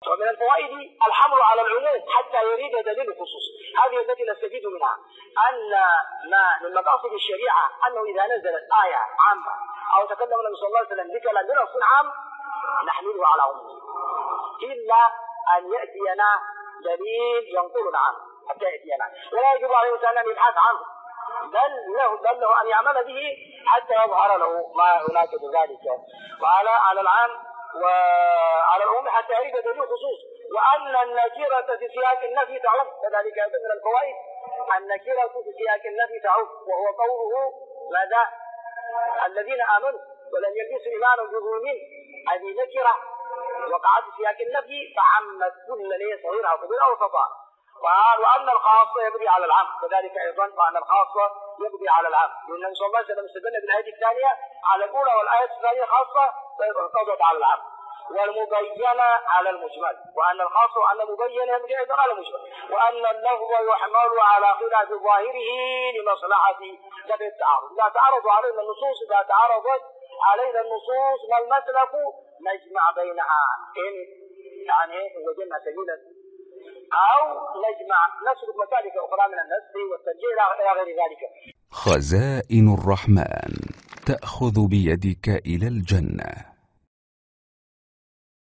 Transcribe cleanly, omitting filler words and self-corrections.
ومن الفوائد الحمل على العموم حتى يريد دليل الخصوص. هذه التي نستفيد منها أن ما من مقاصد الشريعة أنه إذا نزلت آية عامة أو تكلم النبي صلى الله عليه وسلم بكلام بنص عام نحمله على عموم إلا أن يأتينا دليل ينقلنا عنه حتى يأتينا، ولا يجب عليه الإنسان أن يبحث عنه بل له أن يعمل به حتى يظهر له ما يناسب ذلك. وعلى العام وعلى العموم حتى يريد دليل خصوص. وأن النكرة في سياق النفي تعم، كذلك من الفوائد النكرة في سياق النفي تعم، وهو قوله ماذا؟ الذين آمنوا ولم يلبسوا إيمانهم بظلم، هذه نكرة وقعت في سياق النفي فعمت كل ليس صغيرها كبيرها وسطها. قال وأن الخاصة يقضي على العام، كذلك أيضا وأن الخاصة يقضي على العام، لأن النبي صلى الله عليه وسلم استدل بالآية الثانية على الأولى والآية الثانية خاصة فقضت على العام، والمبينة على المجمل، وأن الخاصة وأن المبينة يقضي أيضا على المجمل، وأن اللفظ يحمل على خلاف ظاهره لمصلحة دفع التعارض. إذا تعارض علينا النصوص ما المسلك نجمع بينها إن يعني وجدنا سبيلا، أو نسلك مسالك أخرى من النسخ والترجيح إلى غير ذلك. خزائن الرحمن تأخذ بيدك إلى الجنة.